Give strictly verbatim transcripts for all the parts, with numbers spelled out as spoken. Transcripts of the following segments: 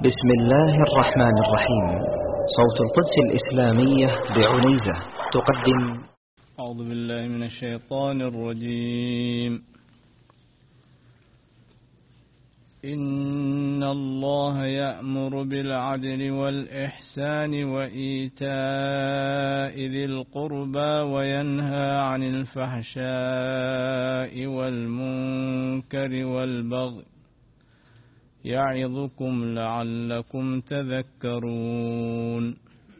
بسم الله الرحمن الرحيم. صوت القدس الإسلامية بعنيزة تقدم. أعوذ بالله من الشيطان الرجيم. إن الله يأمر بالعدل والإحسان وإيتاء ذي القربى وينهى عن الفحشاء والمنكر والبغي يعظكم لعلكم تذكرون.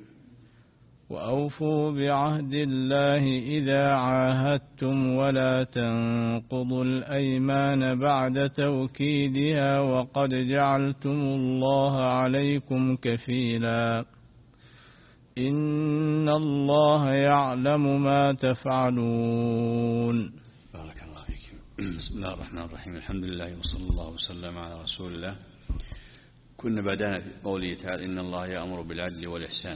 وأوفوا بعهد الله إذا عاهدتم ولا تنقضوا الأيمان بعد توكيدها وقد جعلتم الله عليكم كفيلا إن الله يعلم ما تفعلون. بارك الله فيكم. بسم الله الرحمن الرحيم. الحمد لله وصلى الله وسلم على رسول الله. كنا بدأنا في قوله تعالى إن الله يأمر بالعدل والإحسان،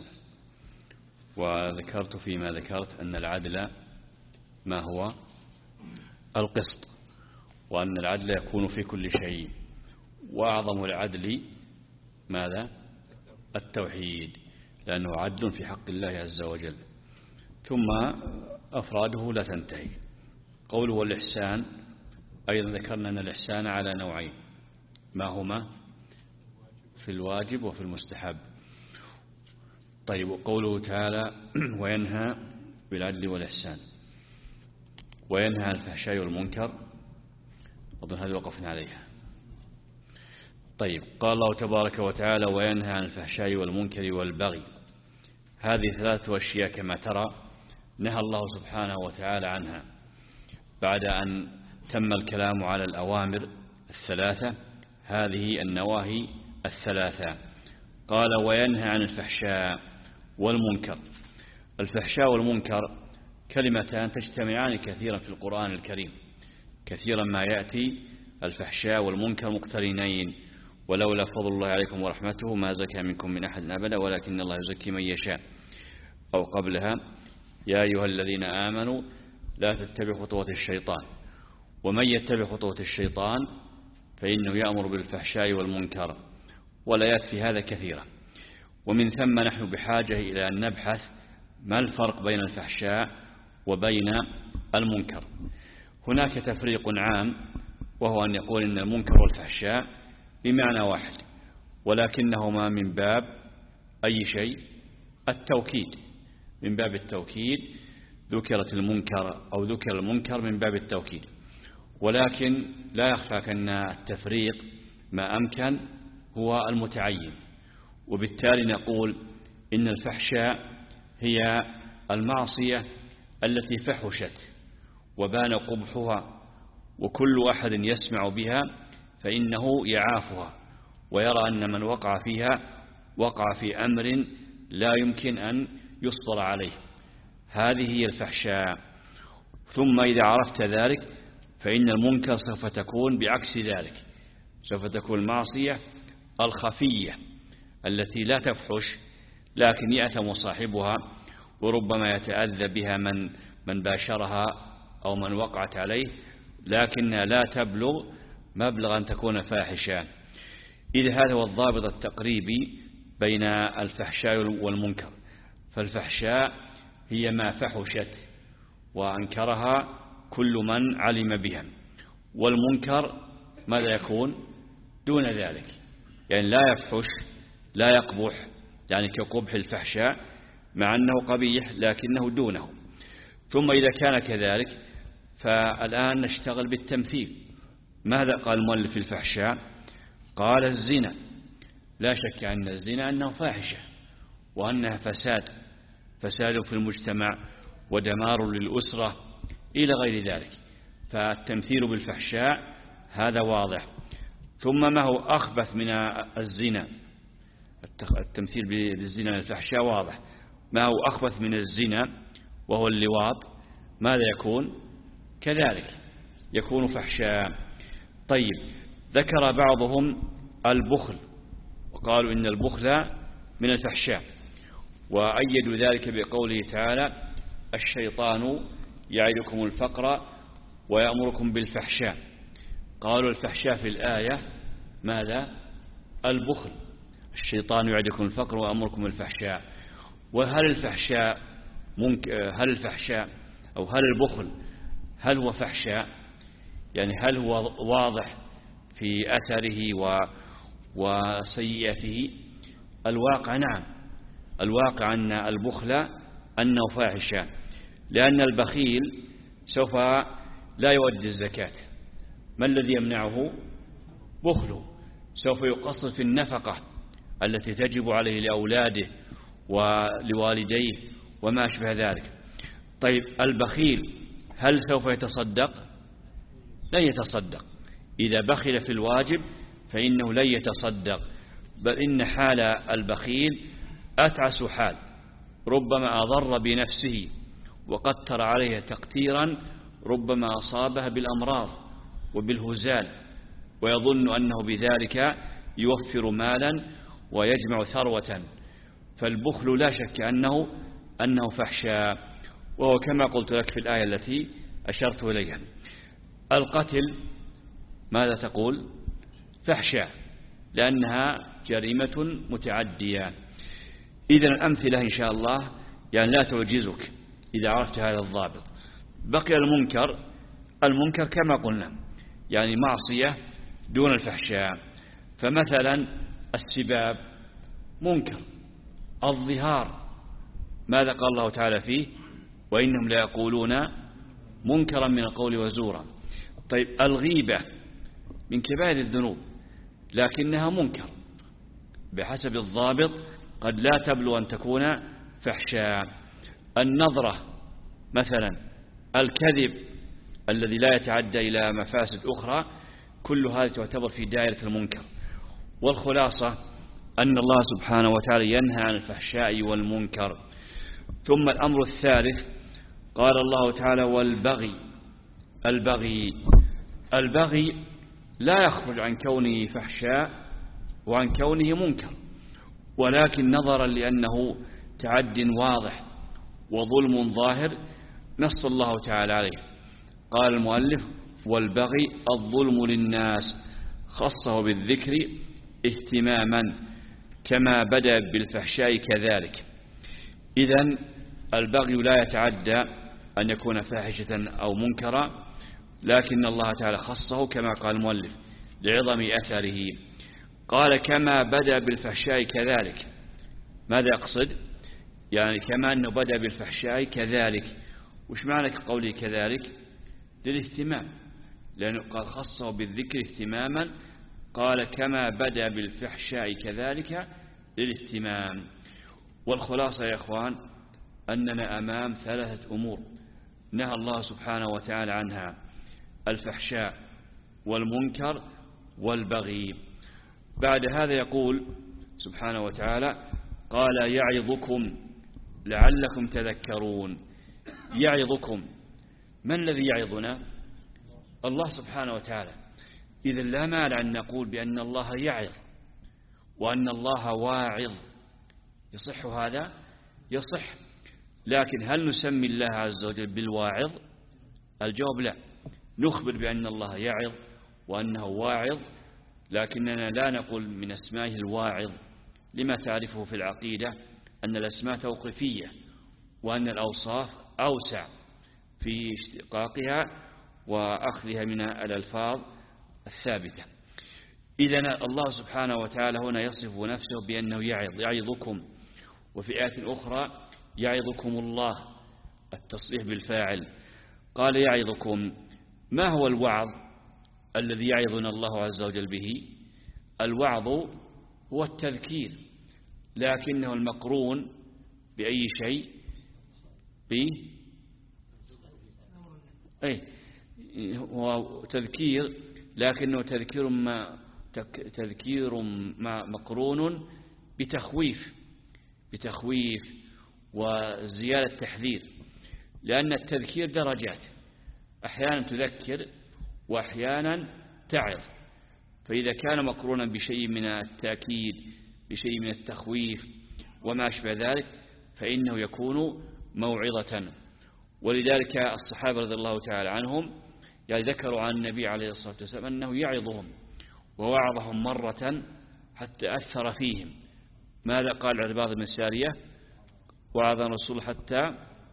وذكرت فيما ذكرت أن العدل ما هو القسط، وأن العدل يكون في كل شيء، وأعظم العدل ماذا؟ التوحيد، لأنه عدل في حق الله عز وجل. ثم أفراده لا تنتهي. قوله والإحسان أيضا ذكرنا أن الإحسان على نوعين، ما هما؟ في الواجب وفي المستحب. طيب، قوله تعالى وينهى بالعدل والإحسان وينهى عن الفحشاء والمنكر، أظن هذه وقفنا عليها. طيب، قال الله تبارك وتعالى وينهى عن الفحشاء والمنكر والبغي. هذه ثلاثة أشياء كما ترى نهى الله سبحانه وتعالى عنها بعد أن تم الكلام على الأوامر الثلاثة، هذه النواهي الثلاثة. قال وينهى عن الفحشاء والمنكر. الفحشاء والمنكر كلمتان تجتمعان كثيرا في القرآن الكريم، كثيرا ما يأتي الفحشاء والمنكر مقترنين. ولولا فضل الله عليكم ورحمته ما زكى منكم من أحد أبدا ولكن الله يزكي من يشاء. أو قبلها يا أيها الذين آمنوا لا تتبعوا خطوات الشيطان ومن يتبع خطوات الشيطان فإنه يأمر بالفحشاء والمنكر. ولا يكفي هذا كثيرا. ومن ثم نحن بحاجة إلى أن نبحث ما الفرق بين الفحشاء وبين المنكر. هناك تفريق عام، وهو أن يقول إن المنكر والفحشاء بمعنى واحد، ولكنهما من باب أي شيء؟ التوكيد. من باب التوكيد ذكرت المنكر أو ذكر المنكر من باب التوكيد، ولكن لا يخفى أن التفريق ما أمكن هو المتعين. وبالتالي نقول إن الفحشاء هي المعصية التي فحشت وبان قبحها، وكل أحد يسمع بها فإنه يعافها ويرى أن من وقع فيها وقع في أمر لا يمكن أن يصبر عليه. هذه هي الفحشاء. ثم إذا عرفت ذلك فإن المنكر سوف تكون بعكس ذلك، سوف تكون المعصية الخفية التي لا تفحش لكن يأثم صاحبها، وربما يتأذى بها من من باشرها أو من وقعت عليه، لكنها لا تبلغ مبلغ أن تكون فاحشة. إذا هذا هو الضابط التقريبي بين الفحشاء والمنكر. فالفحشاء هي ما فحشت وأنكرها كل من علم بها، والمنكر ماذا يكون دون ذلك؟ يعني لا يفحش لا يقبح، يعني كقبح الفحشاء مع أنه قبيح لكنه دونه. ثم إذا كان كذلك فالآن نشتغل بالتمثيل. ماذا قال المؤلف في الفحشاء؟ قال الزنا. لا شك أن الزنا أنه فاحشة وأنها فساد فساد في المجتمع ودمار للأسرة إلى غير ذلك. فالتمثيل بالفحشاء هذا واضح. ثم ما هو أخبث من الزنا؟ التمثيل بالزنا للفحشاء واضح. ما هو أخبث من الزنا وهو اللواط؟ ماذا يكون؟ كذلك يكون فحشاء. طيب، ذكر بعضهم البخل وقالوا إن البخل من الفحشاء، وأيدوا ذلك بقوله تعالى الشيطان يعدكم الفقر ويأمركم بالفحشاء. قالوا الفحشاء في الآية ماذا؟ البخل. الشيطان يعدكم الفقر وأمركم الفحشاء. وهل الفحشاء ممكن هل الفحشاء أو هل البخل هل هو فحشاء؟ يعني هل هو واضح في أثره و وسيئته؟ الواقع نعم، الواقع أن البخل أنه فاحشة، لأن البخيل سوف لا يؤدي الزكاة. ما الذي يمنعه؟ بخله. سوف يقصر في النفقة التي تجب عليه لأولاده ولوالديه وما أشبه ذلك. طيب البخيل هل سوف يتصدق؟ لن يتصدق. إذا بخل في الواجب فإنه لن يتصدق، بل إن حال البخيل أتعس حال، ربما أضر بنفسه وقتر عليها تقتيرا ربما أصابها بالأمراض وبالهزال، ويظن أنه بذلك يوفر مالا ويجمع ثروة. فالبخل لا شك أنه أنه فحشاء، وهو كما قلت لك في الآية التي أشرت إليها. القتل ماذا تقول؟ فحشاء، لأنها جريمة متعدية. إذن الأمثلة إن شاء الله يعني لا تعجزك إذا عرفت هذا الضابط. بقي المنكر. المنكر كما قلنا يعني معصية دون الفحشاء. فمثلا السباب منكر. الظهار ماذا قال الله تعالى فيه؟ وإنهم لا يقولون منكرا من القول وزورا. طيب الغيبة من كبائر الذنوب لكنها منكر بحسب الضابط، قد لا تبلغ أن تكون فحشاء. النظرة مثلا، الكذب الذي لا يتعدى إلى مفاسد أخرى، كل هذا تعتبر في دائرة المنكر. والخلاصة أن الله سبحانه وتعالى ينهى عن الفحشاء والمنكر. ثم الأمر الثالث قال الله تعالى والبغي. البغي البغي لا يخرج عن كونه فحشاء وعن كونه منكر، ولكن نظرا لأنه تعد واضح وظلم ظاهر نص الله تعالى عليه. قال المؤلف والبغي الظلم للناس، خصه بالذكر اهتماما كما بدأ بالفحشاء كذلك. إذن البغي لا يتعدى أن يكون فاحشة أو منكرا، لكن الله تعالى خصه كما قال المؤلف لعظم أثره. قال كما بدأ بالفحشاء كذلك. ماذا يقصد؟ يعني كما أنه بدأ بالفحشاء كذلك. وش معنى قوله كذلك؟ للاهتمام، لأنه قال خصه بالذكر اهتماما. قال كما بدأ بالفحشاء كذلك للاهتمام. والخلاصة يا إخوان أننا أمام ثلاثة أمور نهى الله سبحانه وتعالى عنها: الفحشاء والمنكر والبغي. بعد هذا يقول سبحانه وتعالى قال يعظكم لعلكم تذكرون. يعظكم، من الذي يعظنا؟ الله سبحانه وتعالى. إذا لا مانع أن نقول بأن الله يعظ وأن الله واعظ. يصح هذا؟ يصح. لكن هل نسمي الله عز وجل بالواعظ؟ الجواب لا. نخبر بأن الله يعظ وأنه واعظ، لكننا لا نقول من أسمائه الواعظ، لما تعرفه في العقيدة أن الأسماء توقيفية وأن الأوصاف أوسع في اشتقاقها وأخذها من الألفاظ الثابتة. إذن الله سبحانه وتعالى هنا يصف نفسه بأنه يعظ، يعظكم. وفي آية أخرى يعظكم الله، التصريح بالفاعل. قال يعظكم. ما هو الوعظ الذي يعظنا الله عز وجل به؟ الوعظ هو التذكير، لكنه المقرون بأي شيء؟ ب أي هو تذكير، لكنه تذكير ما تذكير ما مقرون بتخويف بتخويف وزيادة تحذير، لأن التذكير درجات، أحيانا تذكر وأحيانا تعظ. فإذا كان مقرونا بشيء من التأكيد بشيء من التخويف وما أشبه ذلك فإنه يكون موعظة. ولذلك الصحابة رضي الله تعالى عنهم يعني ذكروا عن النبي عليه الصلاة والسلام أنه يعظهم ووعظهم مرة حتى أثر فيهم، ماذا قال عرباض بن سارية؟ وعظ الرسول حتى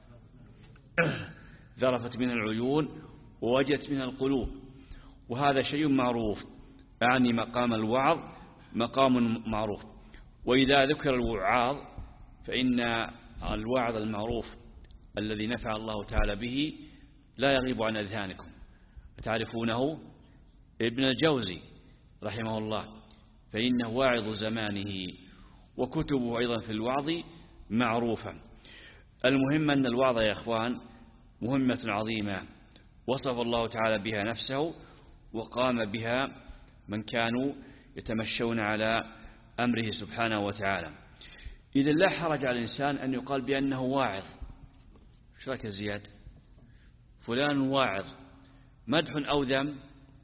ذرفت من العيون ووجت من القلوب، وهذا شيء معروف، أعني مقام الوعظ مقام معروف. وإذا ذكر الوعاظ فإن الوعظ المعروف الذي نفع الله تعالى به لا يغيب عن أذهانكم. تعرفونه ابن الجوزي رحمه الله، فإنه واعظ زمانه، وكتبه أيضا في الوعظ معروفة. المهم أن الوعظ يا إخوان مهمة عظيمة وصف الله تعالى بها نفسه، وقام بها من كانوا يتمشون على أمره سبحانه وتعالى. إذا لا حرج على الإنسان أن يقال بأنه واعظ. شو رأيك زياد؟ فلان واعظ، مدح أو ذم؟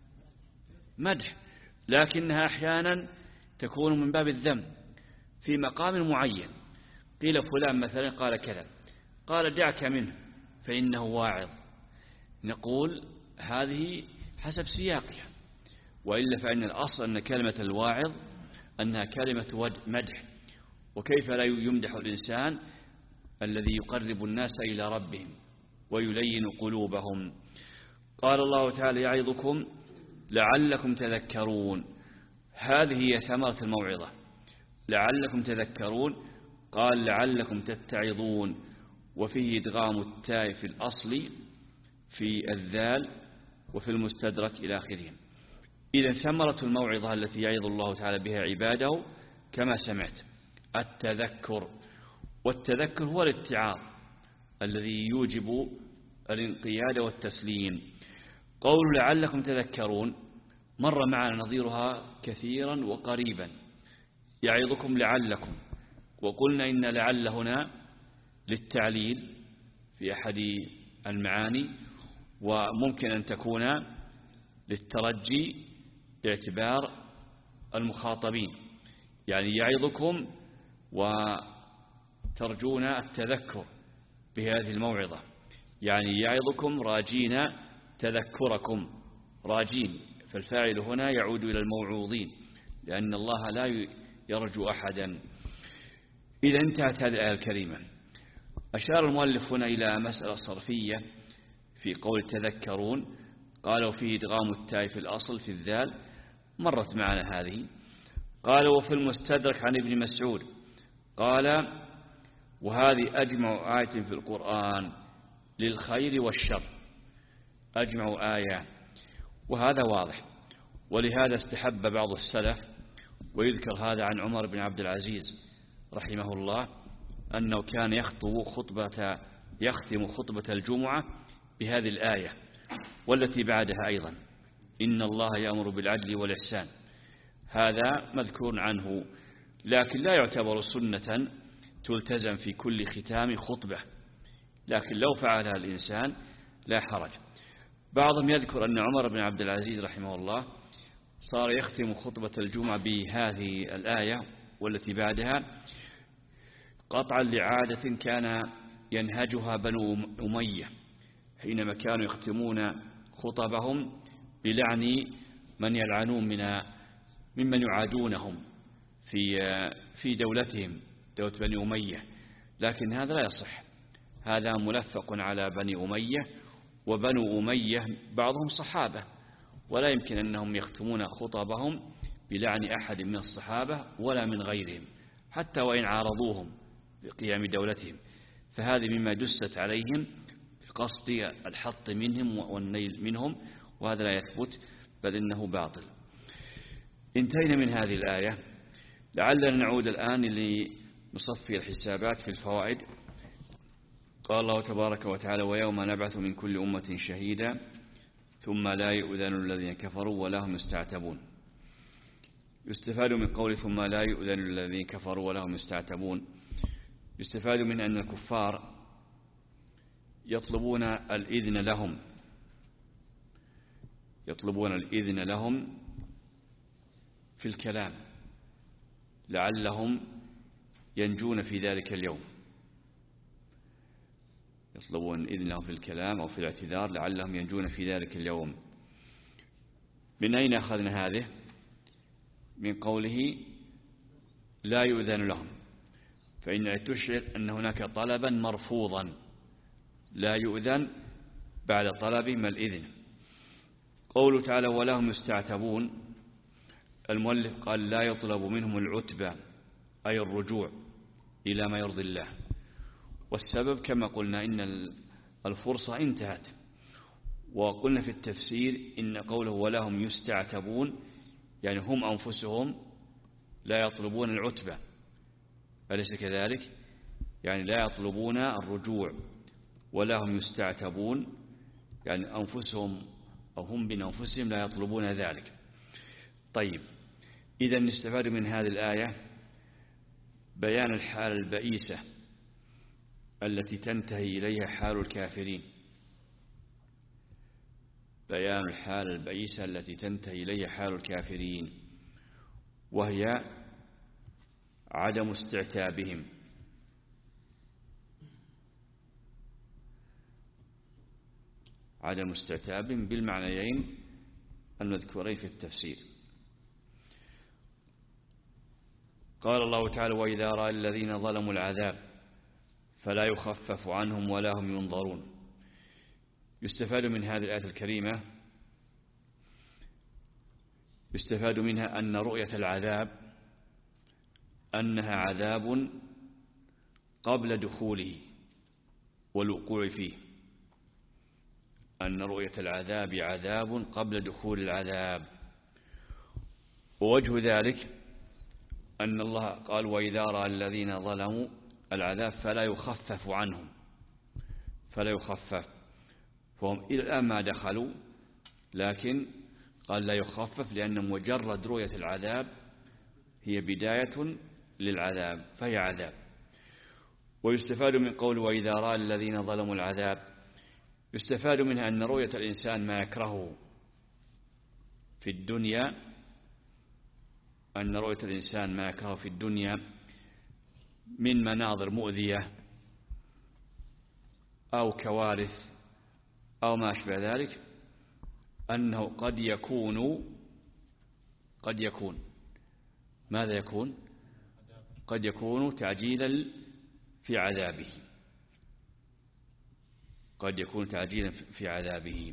مدح، لكنها أحيانا تكون من باب الذم في مقام معين. قيل فلان مثلا قال كذا، قال دعك منه فإنه واعظ، نقول هذه حسب سياقها، وإلا فإن الأصل أن كلمة الواعظ أنها كلمة مدح. وكيف لا يمدح الإنسان الذي يقرب الناس إلى ربهم ويلين قلوبهم؟ قال الله تعالى يعظكم لعلكم تذكرون، هذه هي ثمرة الموعظة، لعلكم تذكرون. قال لعلكم تتعظون، وفيه إدغام التاء في الأصل في الذال وفي المستدرك إلى آخره. إذا ثمرة الموعظة التي يعظ الله تعالى بها عباده كما سمعت التذكر، والتذكر هو الاتعاظ الذي يوجب الانقياد والتسليم. قول لعلكم تذكرون مر معنا نظيرها كثيرا وقريبا، يعظكم لعلكم، وقلنا إن لعل هنا للتعليل في أحد المعاني، وممكن أن تكون للترجي باعتبار المخاطبين، يعني يعظكم وترجون التذكر بهذه الموعظة، يعني يعظكم راجين تذكركم، راجين، فالفاعل هنا يعود إلى الموعوظين، لأن الله لا يرجو أحدا. إذا انتهت هذه الآية الكريمة. أشار المؤلف هنا إلى مسألة صرفية في قول تذكرون، قالوا فيه إدغام التاء في الأصل في الذال، مرت معنا هذه. قال وفي المستدرك عن ابن مسعود قال وهذه أجمع آية في القرآن للخير والشر، أجمع آية، وهذا واضح. ولهذا استحب بعض السلف، ويذكر هذا عن عمر بن عبد العزيز رحمه الله، أنه كان يخطب خطبة يختم خطبة الجمعة بهذه الآية والتي بعدها أيضا، إن الله يأمر بالعدل والإحسان. هذا مذكور عنه، لكن لا يعتبر سنة تلتزم في كل ختام خطبة، لكن لو فعلها الإنسان لا حرج. بعضهم يذكر أن عمر بن عبد العزيز رحمه الله صار يختم خطبة الجمعة بهذه الآية والتي بعدها قطعا لعادة كان ينهجها بنو أمية حينما كانوا يختمون خطبهم بلعن من يلعنون من ممن يعادونهم في في دولتهم، دولة بني أمية، لكن هذا لا يصح، هذا ملفق على بني أمية، وبنو أمية بعضهم صحابة، ولا يمكن أنهم يختمون خطبهم بلعن أحد من الصحابة ولا من غيرهم، حتى وإن عارضوهم بقيام دولتهم، فهذه مما دست عليهم في قصد الحط منهم والنيل منهم، وهذا لا يثبت بل إنه باطل. انتهينا من هذه الآية، لعلنا نعود الآن لنصفي الحسابات في الفوائد. قال الله تبارك وتعالى ويوم نبعث من كل أمة شهيدا ثم لا يؤذن الذين كفروا ولا هم يستعتبون. يستفاد من قول ثم لا يؤذن الذين كفروا ولا هم يستعتبون، يستفاد من أن الكفار يطلبون الإذن لهم يطلبون الإذن لهم في الكلام لعلهم ينجون في ذلك اليوم، يطلبون الإذن لهم في الكلام أو في الاعتذار لعلهم ينجون في ذلك اليوم. من أين أخذنا هذه؟ من قوله لا يؤذن لهم، فإن تشعر أن هناك طلبا مرفوضا لا يؤذن بعد طلبهم الإذن. قوله تعالى ولهم يستعتبون، المؤلف قال لا يطلب منهم العتبة أي الرجوع إلى ما يرضي الله، والسبب كما قلنا إن الفرصة انتهت. وقلنا في التفسير إن قوله ولهم يستعتبون يعني هم أنفسهم لا يطلبون العتبة، أليس كذلك؟ يعني لا يطلبون الرجوع، ولا هم يستعتبون يعني أنفسهم أو هم بأنفسهم لا يطلبون ذلك. طيب، إذا نستفاد من هذه الآية بيان الحال البئيسة التي تنتهي إليها حال الكافرين، بيان الحال البئيسة التي تنتهي إليها حال الكافرين، وهي عدم استعتابهم، عدم استعتابهم بالمعنيين المذكورين في التفسير. قال الله تعالى وإذا رأى الذين ظلموا العذاب فلا يخفف عنهم ولا هم ينظرون. يستفاد من هذه الآية الكريمة يستفاد منها أن رؤية العذاب أنها عذاب قبل دخوله والوقوع فيه، أن رؤية العذاب عذاب قبل دخول العذاب. ووجه ذلك أن الله قال وإذا رأى الذين ظلموا العذاب فلا يخفف عنهم، فلا يخفف، فهم إلى الآن ما دخلوا، لكن قال لا يخفف لأن مجرد رؤية العذاب هي بداية للعذاب فهي عذاب. ويستفاد من قول وإذا رأى الذين ظلموا العذاب يستفاد منها أن رؤية الإنسان ما يكرهه في الدنيا، أن رؤية الإنسان ما يكرهه في الدنيا من مناظر مؤذية أو كوارث أو ما أشبه ذلك، أنه قد يكون قد يكون ماذا يكون؟ قد يكون تعجيلا في عذابه، قد يكون تعجيلا في عذابه.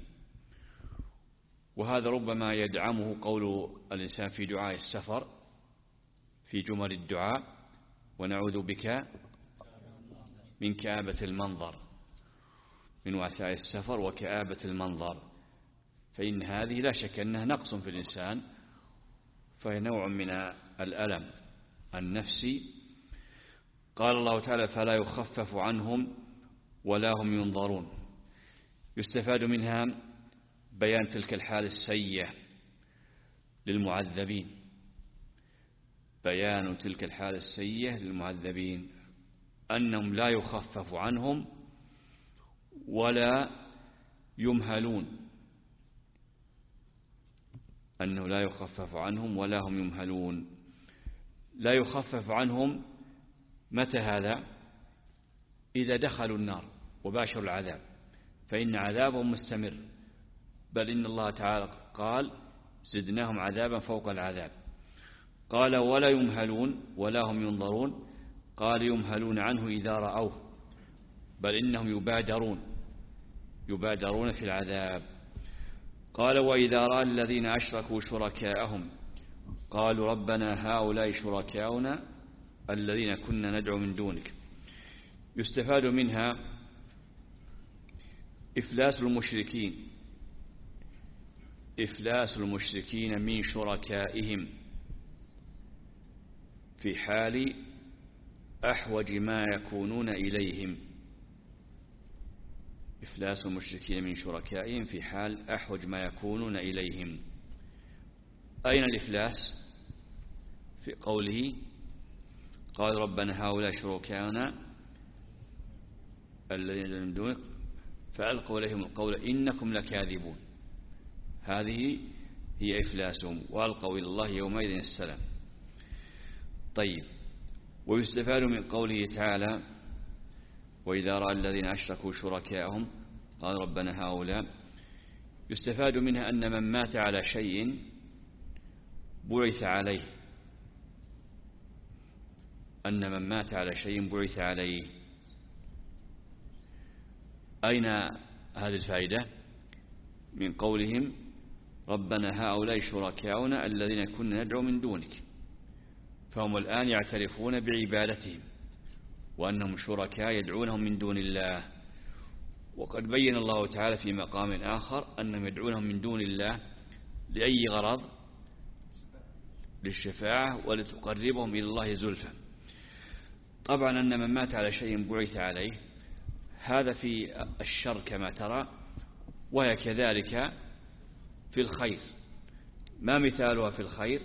وهذا ربما يدعمه قول الإنسان في دعاء السفر في جمل الدعاء ونعوذ بك من كآبة المنظر، من وعثاء السفر وكآبة المنظر، فإن هذه لا شك أنها نقص في الإنسان، فهي نوع من الألم النفسي. قال الله تعالى فلا يخفف عنهم ولا هم ينظرون. يستفاد منها بيان تلك الحال السيئة للمعذبين، بيان تلك الحال السيئة للمعذبين أنهم لا يخفف عنهم ولا يمهلون، أنه لا يخفف عنهم ولا هم يمهلون. لا يخفف عنهم متى هذا؟ إذا دخلوا النار وباشروا العذاب فإن عذابهم مستمر، بل إن الله تعالى قال زدناهم عذابا فوق العذاب. قال ولا يمهلون ولا هم ينظرون، قال يمهلون عنه إذا رأوه، بل إنهم يبادرون يبادرون في العذاب. قال وإذا رأى الذين أشركوا شركاءهم قالوا ربنا هؤلاء شركاؤنا الذين كنا ندعو من دونك. يستفاد منها إفلاس المشركين إفلاس المشركين من شركائهم في حال أحوج ما يكونون إليهم، إفلاس المشركين من شركائهم في حال أحوج ما يكونون إليهم. أين الإفلاس؟ في قوله قال ربنا هؤلاء شركاؤنا الذين من دونك فألقوا إليهم القول إنكم لكاذبون، هذه هي إفلاسهم، وألقوا إلى الله يومئذ السلام. طيب، ويستفاد من قوله تعالى وإذا رأى الذين أشركوا شركاءهم قال ربنا هؤلاء، يستفاد منها أن من مات على شيء بعث عليه، أن من مات على شيء بعث عليه. أين هذه الفائدة؟ من قولهم ربنا هؤلاء شركاؤنا الذين كنا ندعو من دونك، فهم الآن يعترفون بعبادتهم وأنهم شركاء يدعونهم من دون الله. وقد بين الله تعالى في مقام آخر أنهم يدعونهم من دون الله لأي غرض؟ للشفاعة ولتقربهم إلى الله زلفى. طبعا أن من مات على شيء بعث عليه هذا في الشر كما ترى، وهي كذلك في الخير. ما مثالها في الخير؟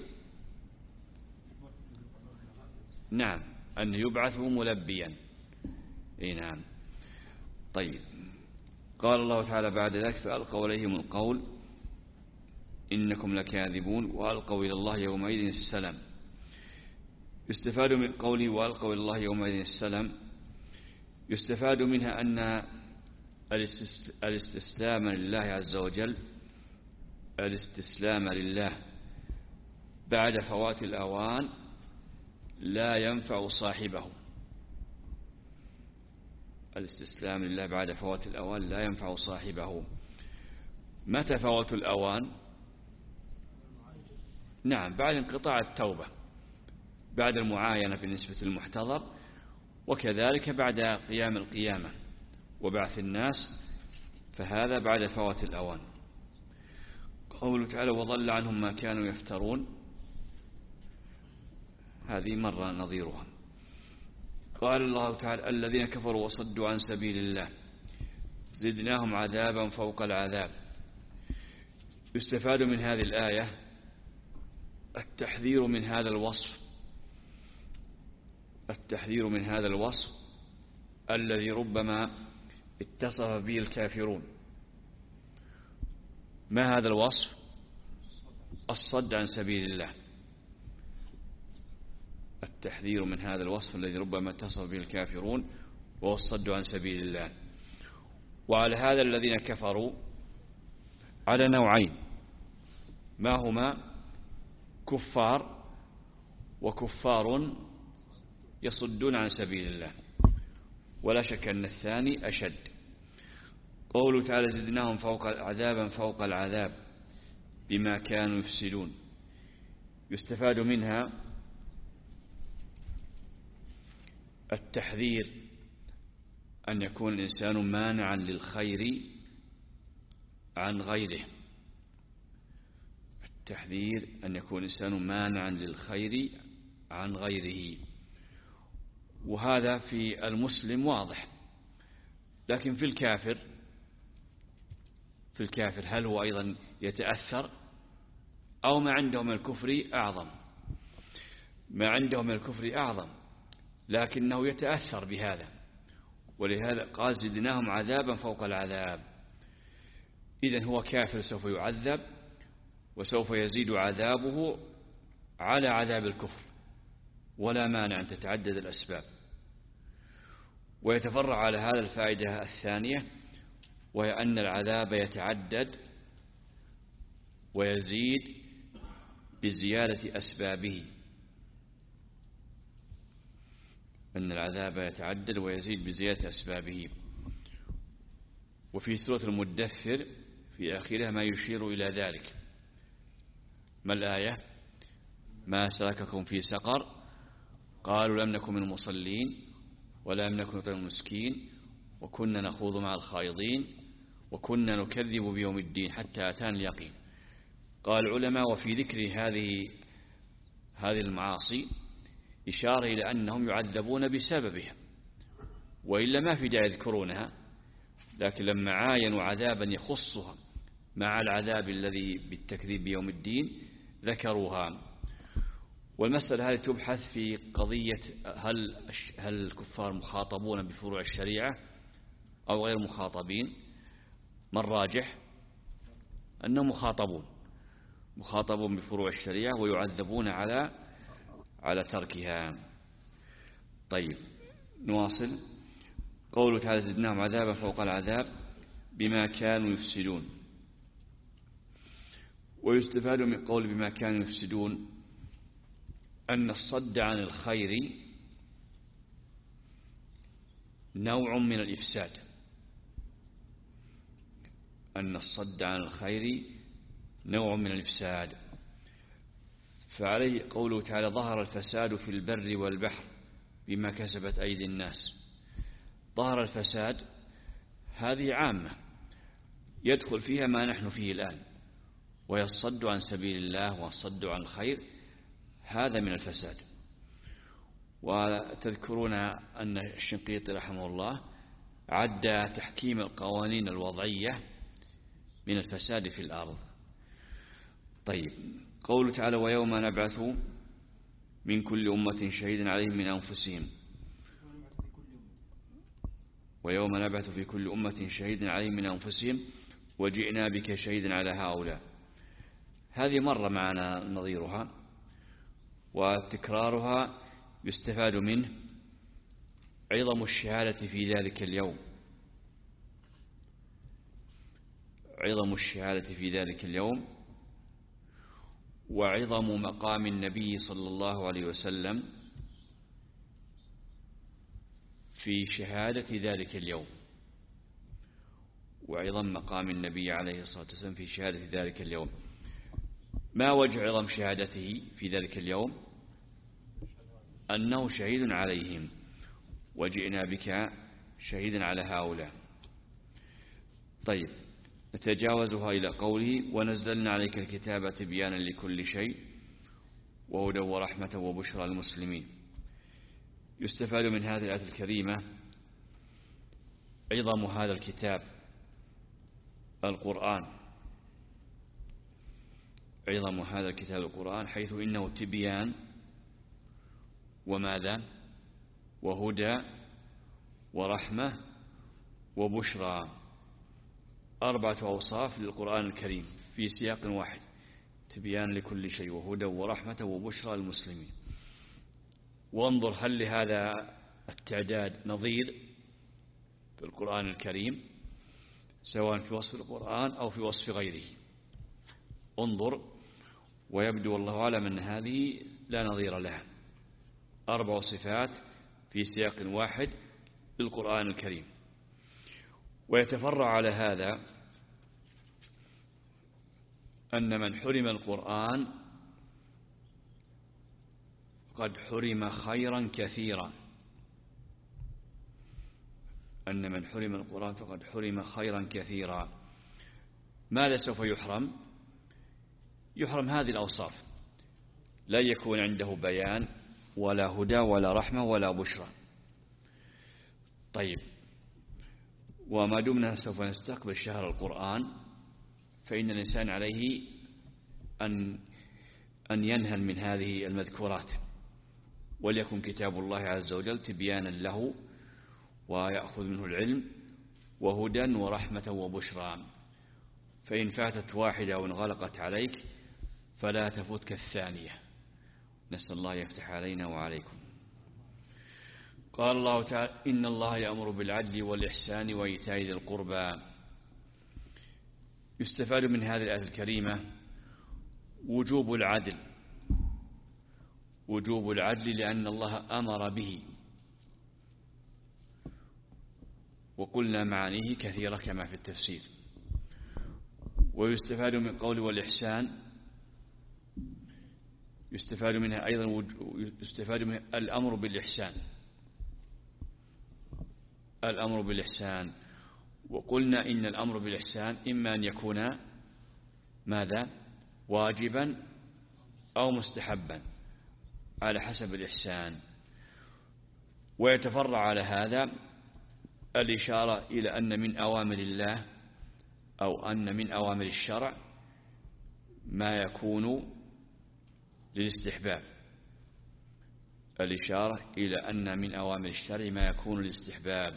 نعم، أن يبعث ملبيا. إيه نعم. طيب، قال الله تعالى بعد ذلك فألقوا إليهم القول إنكم لكاذبون وألقوا إلى الله يومئذ السلام. يستفاد من قوله وألقوا إلى الله يومئذ السلام، يستفاد منها أن الاستسلام لله عز وجل، الاستسلام لله بعد فوات الأوان لا ينفع صاحبه. الاستسلام لله بعد فوات الأوان لا ينفع صاحبه. متى فوات الأوان؟ نعم، بعد انقطاع التوبة، بعد المعاينة بالنسبة للمحتضر، وكذلك بعد قيام القيامة وبعث الناس، فهذا بعد فوات الأوان. قوله تعالى وضل عنهم ما كانوا يفترون، هذه مرة نظيرها. قال الله تعالى الذين كفروا وصدوا عن سبيل الله زدناهم عذابا فوق العذاب. يستفاد من هذه الآية التحذير من هذا الوصف، التحذير من هذا الوصف الذي ربما اتصف به الكافرون. ما هذا الوصف؟ الصد عن سبيل الله. التحذير من هذا الوصف الذي ربما اتصف به الكافرون وهو الصد عن سبيل الله. وعلى هذا الذين كفروا على نوعين، ما هما؟ كفار وكفار يصدون عن سبيل الله، ولا شك أن الثاني أشد. قوله تعالى زدناهم فوق عذابا فوق العذاب بما كانوا يفسدون. يستفاد منها التحذير أن يكون الإنسان مانعا للخير عن غيره، التحذير أن يكون الإنسان مانعا للخير عن غيره. وهذا في المسلم واضح، لكن في الكافر في الكافر هل هو أيضا يتأثر؟ أو ما عنده من الكفر أعظم؟ ما عنده من الكفر أعظم، لكنه يتأثر بهذا، ولهذا قال زدناهم عذابا فوق العذاب. إذن هو كافر سوف يعذب، وسوف يزيد عذابه على عذاب الكفر، ولا مانع أن تتعدد الأسباب. ويتفرع على هذا الفائدة الثانية، وهي أن العذاب يتعدد ويزيد بزيادة أسبابه، أن العذاب يتعدد ويزيد بزيادة أسبابه. وفي سورة المدثر في آخرها ما يشير إلى ذلك. ما الآية؟ ما سلككم في سقر قالوا لم نكن من المصلين ولم نكن نطعم المسكين وكنا نخوض مع الخائضين وكنا نكذب بيوم الدين حتى أتانا اليقين. قال العلماء وفي ذكر هذه هذه المعاصي إشارة إلى أنهم يعذبون بسببها، وإلا ما في داعي يذكرونها، لكن لما عاينوا عذابا يخصها مع العذاب الذي بالتكذيب بيوم الدين ذكروها. والمسألة هذه تبحث في قضية هل هل الكفار مخاطبون بفروع الشريعة أو غير مخاطبين؟ ما الراجح؟ أنهم مخاطبون مخاطبون بفروع الشريعة ويعذبون على على تركها. طيب نواصل. قوله تعالى زدناهم عذابا فوق العذاب بما كانوا يفسدون. ويستفاد من قول بما كانوا يفسدون أن الصد عن الخير نوع من الإفساد، أن الصد عن الخير نوع من الإفساد. فعليه قوله تعالى ظهر الفساد في البر والبحر بما كسبت أيدي الناس. ظهر الفساد هذه عامة يدخل فيها ما نحن فيه الآن، وهي الصد عن سبيل الله والصد عن الخير، هذا من الفساد. وتذكرون أن الشنقيطي رحمه الله عد تحكيم القوانين الوضعية من الفساد في الأرض. طيب، قوله تعالى ويوم نبعث من كل أمة شهيدا عليهم من أنفسهم، ويوم نبعث في كل أمة شهيدا عليهم من أنفسهم وجئنا بك شهيدا على هؤلاء. هذه مرة معنا نظيرها، وتكرارها يستفاد منه عظم الشهادة في ذلك اليوم، عظم الشهادة في ذلك اليوم، وعظم مقام النبي صلى الله عليه وسلم في شهادة ذلك اليوم، وعظم مقام النبي عليه الصلاة والسلام في شهادة ذلك اليوم. ما وجه عظم شهادته في ذلك اليوم؟ أنه شهيد عليهم وجئنا بك شهيدا على هؤلاء. طيب، نتجاوزها إلى قوله ونزلنا عليك الكتاب تبيانا لكل شيء وهدى ورحمة وبشرى للمسلمين. يستفاد من هذه الآية الكريمة عظم هذا الكتاب القرآن، عظم هذا الكتاب القرآن، حيث إنه تبيان وماذا وهدى ورحمة وبشرى، أربعة أوصاف للقرآن الكريم في سياق واحد، تبيان لكل شيء وهدى ورحمة وبشرى للمسلمين. وانظر هل لهذا التعداد نظير في القرآن الكريم سواء في وصف القرآن أو في وصف غيره. انظر، ويبدو والله أعلم أن هذه لا نظير لها، أربع صفات في سياق واحد للقرآن الكريم. ويتفرع على هذا أن من حرم القرآن قد حرم خيرا كثيرا، أن من حرم القرآن فقد حرم خيرا كثيرا. ماذا سوف يحرم؟ يحرم هذه الأوصاف، لا يكون عنده بيان ولا هدى ولا رحمة ولا بشرى. طيب، وما دمنا سوف نستقبل شهر القرآن فإن الإنسان عليه أن أن ينهل من هذه المذكورات، وليكن كتاب الله عز وجل تبيانا له ويأخذ منه العلم وهدى ورحمة وبشرى. فإن فاتت واحدة وانغلقت عليك فلا تفوتك الثانية. نسأل الله يفتح علينا وعليكم. قال الله تعالى إن الله يأمر بالعدل والإحسان وإيتاء ذي القربى. يستفاد من هذه الآية الكريمة وجوب العدل، وجوب العدل لأن الله أمر به، وقلنا معانيه كثيرة كما في التفسير. ويستفاد من قول والإحسان، يستفاد منها أيضا يستفاد منها الأمر بالإحسان، الأمر بالإحسان. وقلنا إن الأمر بالإحسان إما أن يكون ماذا واجبا أو مستحبا على حسب الإحسان. ويتفرع على هذا الإشارة إلى أن من أوامر الله أو أن من أوامر الشرع ما يكون للاستحباب، الإشارة إلى أن من أوامر الشرع ما يكون للاستحباب.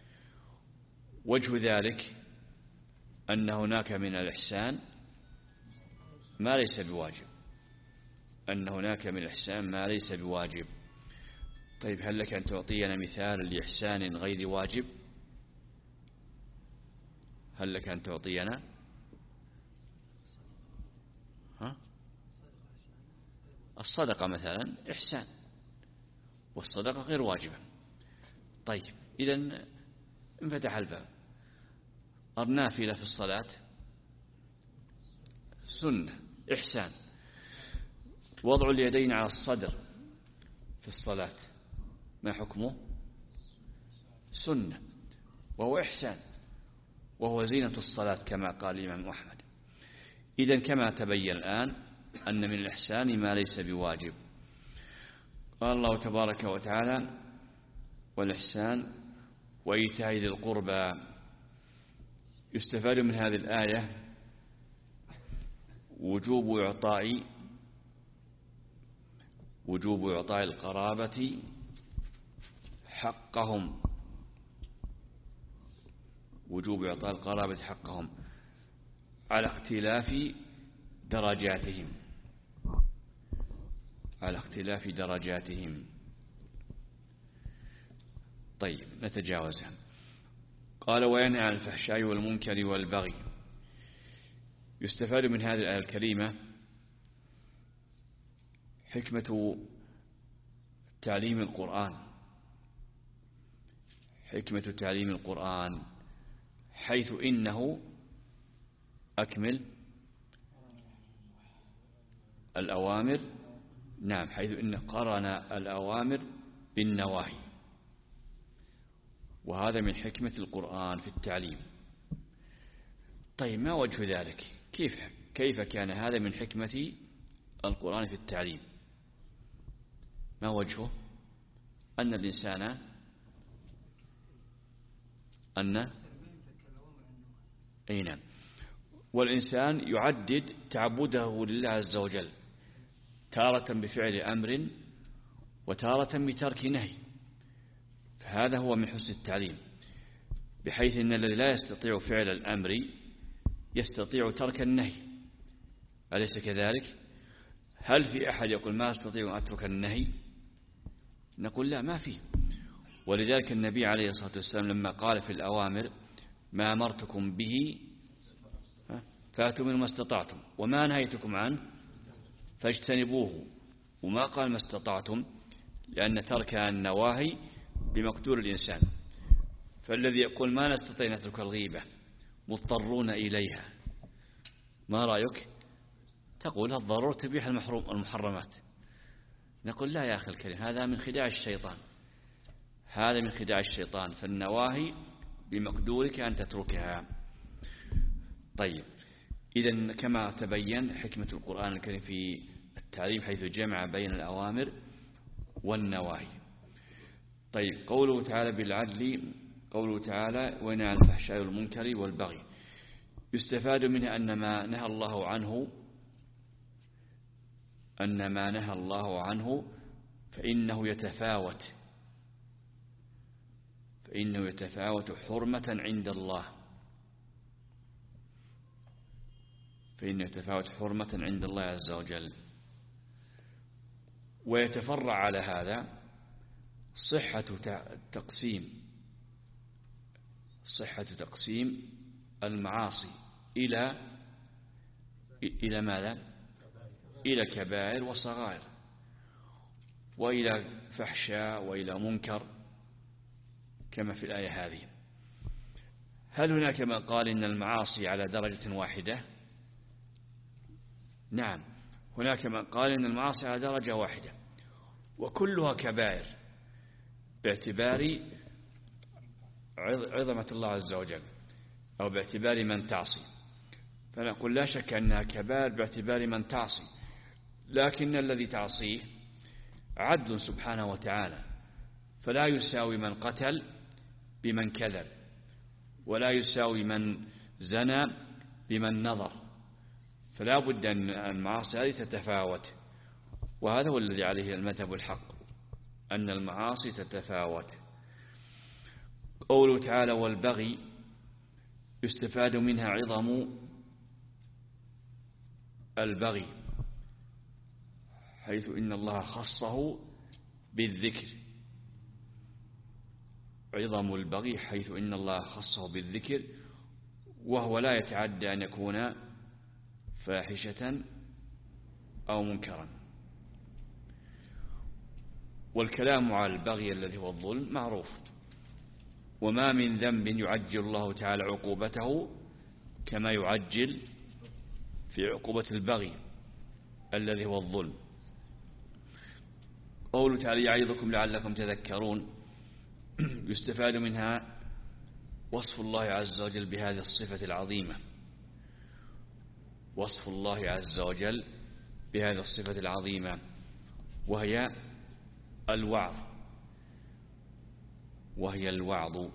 وجه ذلك أن هناك من الإحسان ما ليس بواجب، أن هناك من الإحسان ما ليس بواجب. طيب، هل لك أن تعطينا مثال لإحسان غير واجب؟ هل لك أن تعطينا؟ ها؟ الصدقة مثلا إحسان، والصدقة غير واجبة. طيب إذن انفتح الباب. النافلة في الصلاة سنة إحسان. وضع اليدين على الصدر في الصلاة ما حكمه؟ سنة وهو إحسان وهو زينة الصلاة كما قال الإمام أحمد. إذن كما تبين الآن أن من الإحسان ما ليس بواجب. قال الله تبارك وتعالى والإحسان وإيتاء ذي القربى. يستفاد من هذه الآية وجوب إعطاء وجوب إعطاء القرابة حقهم وجوب إعطاء القرابة حقهم على اختلاف درجاتهم على اختلاف درجاتهم. طيب نتجاوزها. قال وينهى عن الفحشاء والمنكر والبغي. يستفاد من هذه الآية الكريمة حكمة تعليم القرآن حكمة تعليم القرآن حيث إنه أكمل الأوامر. نعم حيث إنه قرن الأوامر بالنواهي. وهذا من حكمة القرآن في التعليم. طيب ما وجه ذلك؟ كيف كيف كان هذا من حكمة القرآن في التعليم؟ ما وجهه؟ أن الإنسان أن أي نعم والإنسان يعدد تعبده لله عز وجل تارة بفعل أمر وتارة بترك نهي. فهذا هو من حسن التعليم بحيث أن الذي لا يستطيع فعل الأمر يستطيع ترك النهي. أليس كذلك؟ هل في أحد يقول ما أستطيع أن أترك النهي؟ نقول لا ما فيه. ولذلك النبي عليه الصلاة والسلام لما قال في الأوامر ما أمرتكم به فاتوا من ما استطعتم وما نهيتكم عنه فاجتنبوه. وما قال ما استطعتم لأن ترك النواهي بمقدور الإنسان. فالذي يقول ما نستطيع نترك الغيبة مضطرون إليها ما رأيك؟ تقول الضرورة تبيح المحروم المحرمات. نقول لا يا أخي الكريم هذا من خداع الشيطان هذا من خداع الشيطان. فالنواهي بمقدورك أن تتركها. طيب إذن كما تبين حكمة القرآن الكريم في التعليم حيث جمع بين الأوامر والنواهي. طيب قوله تعالى بالعدل قوله تعالى وينهى عن الفحشاء والمنكر والبغي. يستفاد منها أن ما نهى الله عنه أن ما نهى الله عنه فإنه يتفاوت فإنه يتفاوت حرمة عند الله فإنه يتفاوت حرمة عند الله عز وجل. ويتفرع على هذا صحة تقسيم صحة تقسيم المعاصي إلى إلى ماذا؟ إلى كبائر وصغائر وإلى فحشاء وإلى منكر كما في الآية هذه. هل هناك من قال إن المعاصي على درجة واحدة؟ نعم هناك من قال إن المعاصي على درجة واحدة وكلها كبائر باعتبار عظمة الله عز وجل أو باعتبار من تعصي. فنقول لا شك أنها كبائر باعتبار من تعصي لكن الذي تعصيه عدل سبحانه وتعالى فلا يساوي من قتل بمن كذب ولا يساوي من زنى بمن نظر. فلا بد أن المعاصي هذه تتفاوت. وهذا هو الذي عليه المذهب الحق أن المعاصي تتفاوت. قوله تعالى والبغي يستفاد منها عظم البغي حيث إن الله خصه بالذكر عظم البغي حيث إن الله خصه بالذكر وهو لا يتعدى أن يكون فاحشة أو منكرا. والكلام على البغي الذي هو الظلم معروف وما من ذنب يعجل الله تعالى عقوبته كما يعجل في عقوبة البغي الذي هو الظلم. قوله تعالى يعظكم لعلكم تذكرون، يستفاد منها وصف الله عز وجل بهذه الصفة العظيمة، وصف الله عز وجل بهذه الصفة العظيمة وهي الوعظ، وهي الوعظ.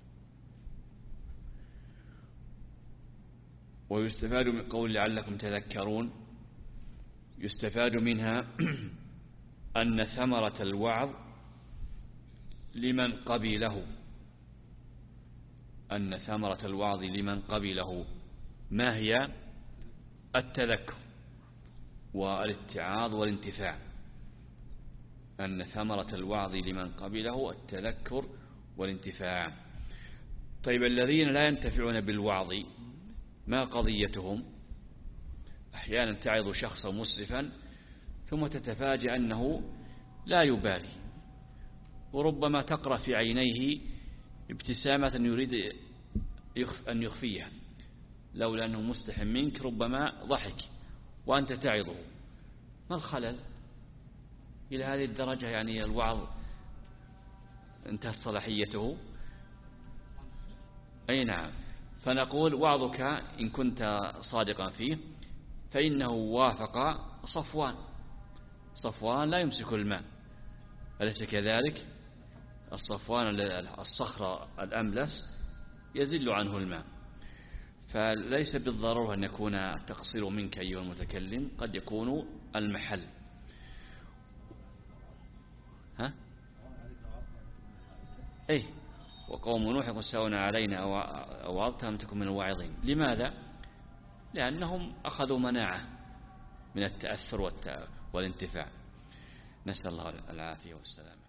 ويستفاد من قول لعلكم تذكرون، يستفاد منها أن ثمرة الوعظ لمن قبله، أن ثمرة الوعظ لمن قبله ما هي؟ التذكر والاتعاظ والانتفاع. أن ثمرة الوعظ لمن قبله التذكر والانتفاع. طيب الذين لا ينتفعون بالوعظ ما قضيتهم؟ أحيانا تعظ شخصا مسرفا ثم تتفاجأ أنه لا يبالي، وربما تقرأ في عينيه ابتسامة يريد أن يخفيها، لولا أنه مستحي منك ربما ضحك وأنت تعظه. ما الخلل؟ إلى هذه الدرجة يعني الوعظ انتهت صلاحيته؟ أي نعم. فنقول وعظك إن كنت صادقا فيه فإنه وافق صفوان. صفوان لا يمسك الماء، أليس كذلك؟ الصفوان الصخرة الأملس يزل عنه الماء. فليس بالضرورة أن يكون التقصير منك أيها المتكلم، قد يكون المحل. ها؟ أي وقوم نوح يقسون علينا أو وعظت لم تكن من الواعظين. لماذا؟ لأنهم أخذوا مناعة من التأثر والانتفاع. نسأل الله العافية والسلام.